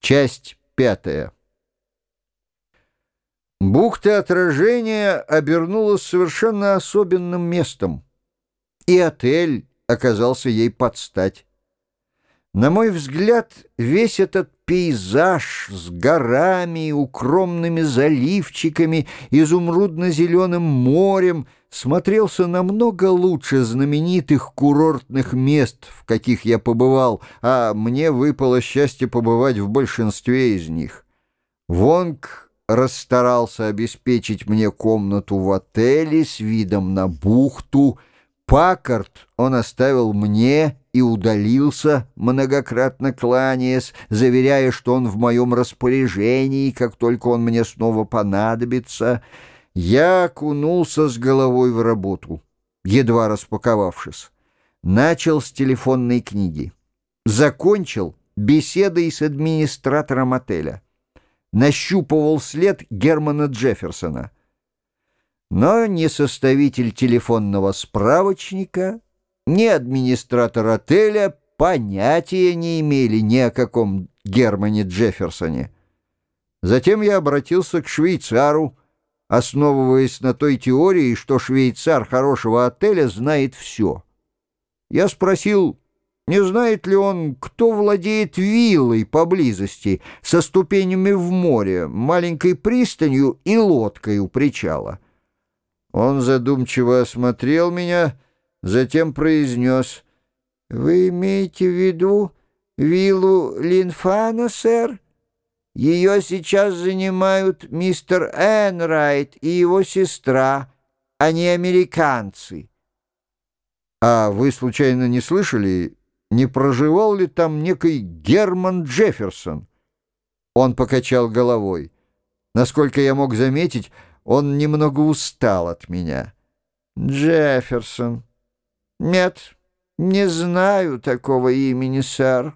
Часть 5. Бухта Отражения обернулась совершенно особенным местом, и отель оказался ей под стать. На мой взгляд, весь этот пейзаж с горами, укромными заливчиками, изумрудно-зеленым морем смотрелся намного лучше знаменитых курортных мест, в каких я побывал, а мне выпало счастье побывать в большинстве из них. Вонг расстарался обеспечить мне комнату в отеле с видом на бухту. Паккард он оставил мне и удалился, многократно кланяясь, заверяя, что он в моем распоряжении, как только он мне снова понадобится. Я окунулся с головой в работу, едва распаковавшись. Начал с телефонной книги. Закончил беседой с администратором отеля. Нащупывал след Германа Джефферсона. Но ни составитель телефонного справочника, ни администратор отеля понятия не имели ни о каком Германе Джефферсоне. Затем я обратился к швейцару, основываясь на той теории, что швейцар хорошего отеля знает все. Я спросил, не знает ли он, кто владеет виллой поблизости, со ступенями в море, маленькой пристанью и лодкой у причала. Он задумчиво осмотрел меня, затем произнес: «Вы имеете в виду виллу Линфана, сэр? Ее сейчас занимают мистер Энрайт и его сестра, они американцы». «А вы, случайно, не слышали, не проживал ли там некий Герман Джефферсон?» Он покачал головой. Насколько я мог заметить, он немного устал от меня. «Джефферсон? Нет, не знаю такого имени, сэр».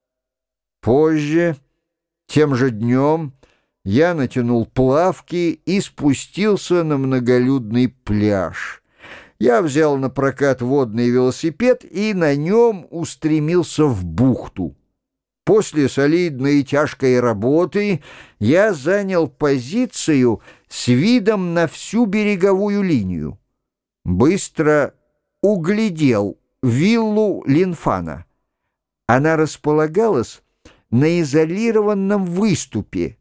Позже, тем же днем, я натянул плавки и спустился на многолюдный пляж. Я взял на прокат водный велосипед и на нем устремился в бухту. После солидной и тяжкой работы я занял позицию с видом на всю береговую линию. Быстро углядел виллу Линфана. Она располагалась на изолированном выступе.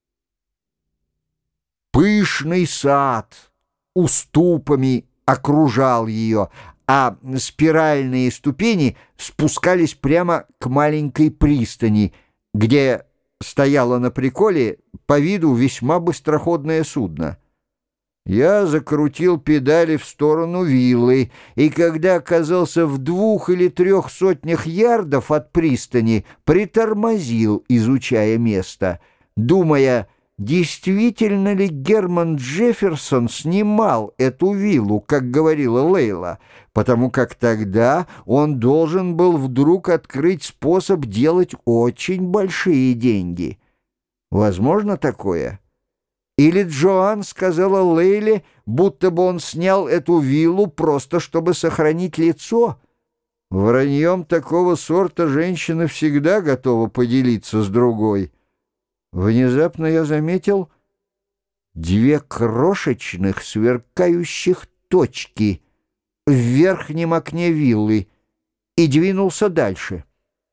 Пышный сад уступами окружал ее, а спиральные ступени спускались прямо к маленькой пристани, где стояло на приколе по виду весьма быстроходное судно. Я закрутил педали в сторону виллы, и когда оказался в 2 или 3 сотнях ярдов от пристани, притормозил, изучая место, думая, действительно ли Герман Джефферсон снимал эту виллу, как говорила Лейла, потому как тогда он должен был вдруг открыть способ делать очень большие деньги. Возможно такое? Или Джоан сказала Лейле, будто бы он снял эту виллу просто чтобы сохранить лицо? Враньем такого сорта женщина всегда готова поделиться с другой. Внезапно я заметил 2 крошечных сверкающих точки в верхнем окне виллы и двинулся дальше.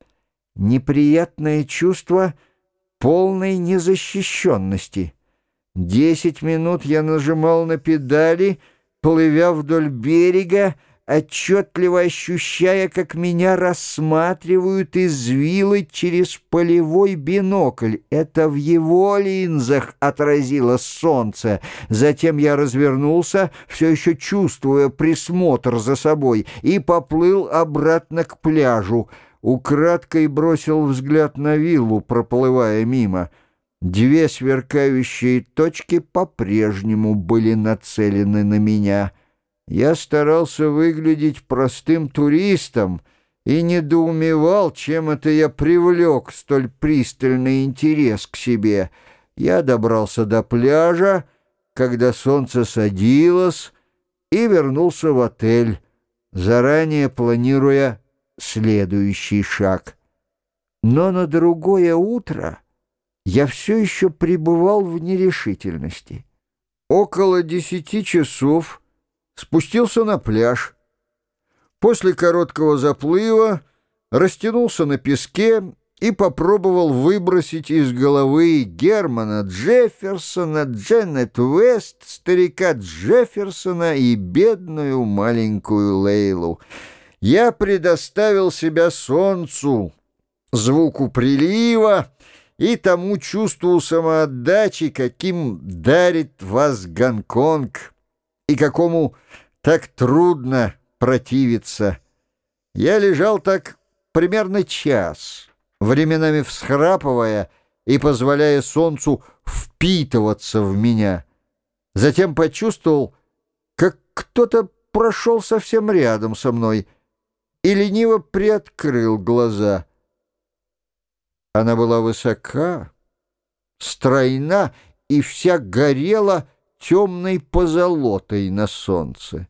Неприятное чувство полной незащищенности. 10 минут я нажимал на педали, плывя вдоль берега, отчетливо ощущая, как меня рассматривают из виллы через полевой бинокль. Это в его линзах отразилось солнце. Затем я развернулся, все еще чувствуя присмотр за собой, и поплыл обратно к пляжу. Украдкой бросил взгляд на виллу, проплывая мимо. 2 сверкающие точки по-прежнему были нацелены на меня. Я старался выглядеть простым туристом и недоумевал, чем это я привлек столь пристальный интерес к себе. Я добрался до пляжа, когда солнце садилось, и вернулся в отель, заранее планируя следующий шаг. Но на другое утро я все еще пребывал в нерешительности. Около 10 часов спустился на пляж. После короткого заплыва растянулся на песке и попробовал выбросить из головы Германа Джефферсона, Дженнет Уэст, старика Джефферсона и бедную маленькую Лейлу. Я предоставил себя солнцу, звуку прилива и тому чувству самоотдачи, каким дарит вас Гонконг, и какому так трудно противиться. Я лежал так примерно час, временами всхрапывая и позволяя солнцу впитываться в меня. Затем почувствовал, как кто-то прошел совсем рядом со мной и лениво приоткрыл глаза. Она была высока, стройна и вся горела темной позолотой на солнце.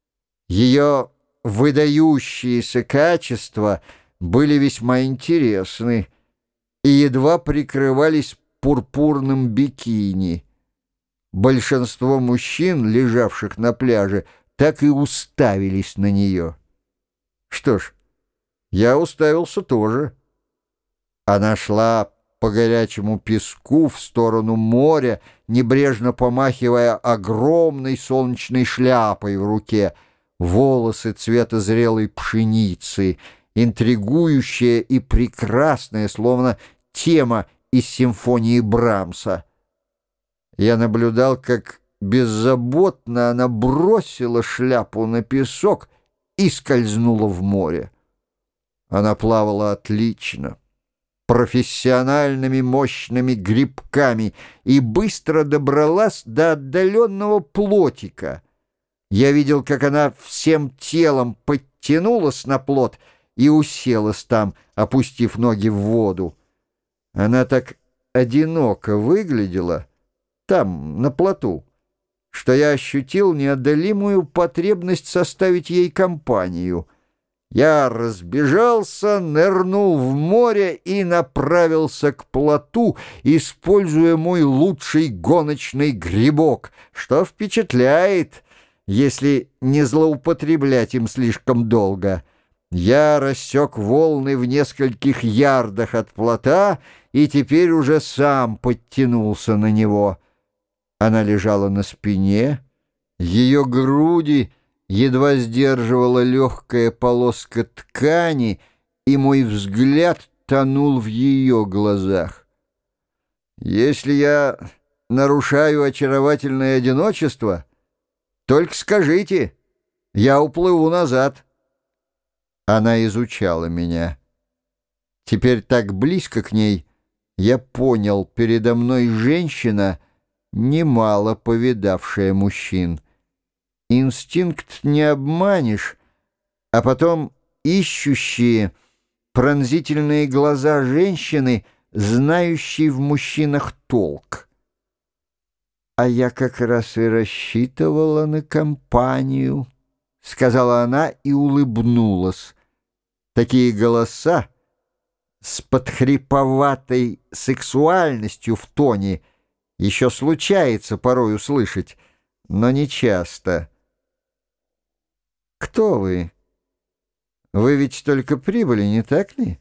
Ее выдающиеся качества были весьма интересны и едва прикрывались пурпурным бикини. Большинство мужчин, лежавших на пляже, так и уставились на нее. Что ж, я уставился тоже. Она шла по горячему песку в сторону моря, небрежно помахивая огромной солнечной шляпой в руке, волосы цвета зрелой пшеницы, интригующая и прекрасная, словно тема из симфонии Брамса. Я наблюдал, как беззаботно она бросила шляпу на песок и скользнула в море. Она плавала отлично, профессиональными мощными грибками, и быстро добралась до отдаленного плотика. Я видел, как она всем телом подтянулась на плот и уселась там, опустив ноги в воду. Она так одиноко выглядела там, на плоту, что я ощутил неодолимую потребность составить ей компанию. Я разбежался, нырнул в море и направился к плоту, используя мой лучший гоночный грибок, что впечатляет, если не злоупотреблять им слишком долго. Я рассек волны в нескольких ярдах от плота и теперь уже сам подтянулся на него. Она лежала на спине, ее груди едва сдерживала легкая полоска ткани, и мой взгляд тонул в ее глазах. Если я нарушаю очаровательное одиночество, только скажите, я уплыву назад. Она изучала меня. Теперь так близко к ней я понял, передо мной женщина, немало повидавшая мужчин. Инстинкт не обманешь, а потом ищущие пронзительные глаза женщины, знающей в мужчинах толк. «А я как раз и рассчитывала на компанию», — сказала она и улыбнулась. Такие голоса с подхриповатой сексуальностью в тоне еще случается порой услышать, но не часто. «Кто вы? Вы ведь только прибыли, не так ли?»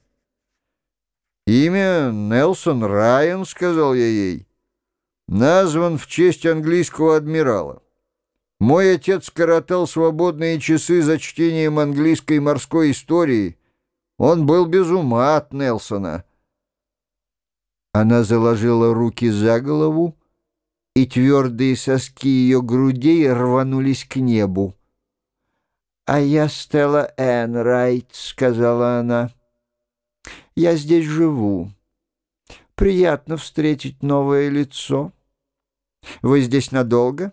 «Имя Нельсон Райан», — сказал я ей. «Назван в честь английского адмирала. Мой отец коротал свободные часы за чтением английской морской истории. Он был без ума от Нельсона». Она заложила руки за голову, и твердые соски ее грудей рванулись к небу. «А я Стелла Энрайт», — сказала она. «Я здесь живу. Приятно встретить новое лицо. Вы здесь надолго?»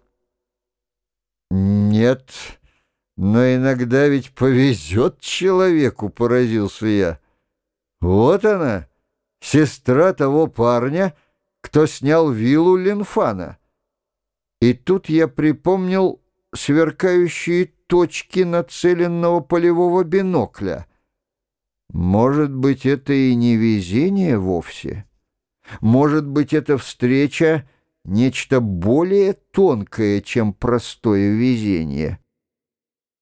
«Нет, но иногда ведь повезет человеку», — поразился я. «Вот она, сестра того парня, кто снял виллу Линфана». И тут я припомнил сверкающие точки нацеленного полевого бинокля. Может быть, это и не везение вовсе? Может быть, эта встреча — нечто более тонкое, чем простое везение.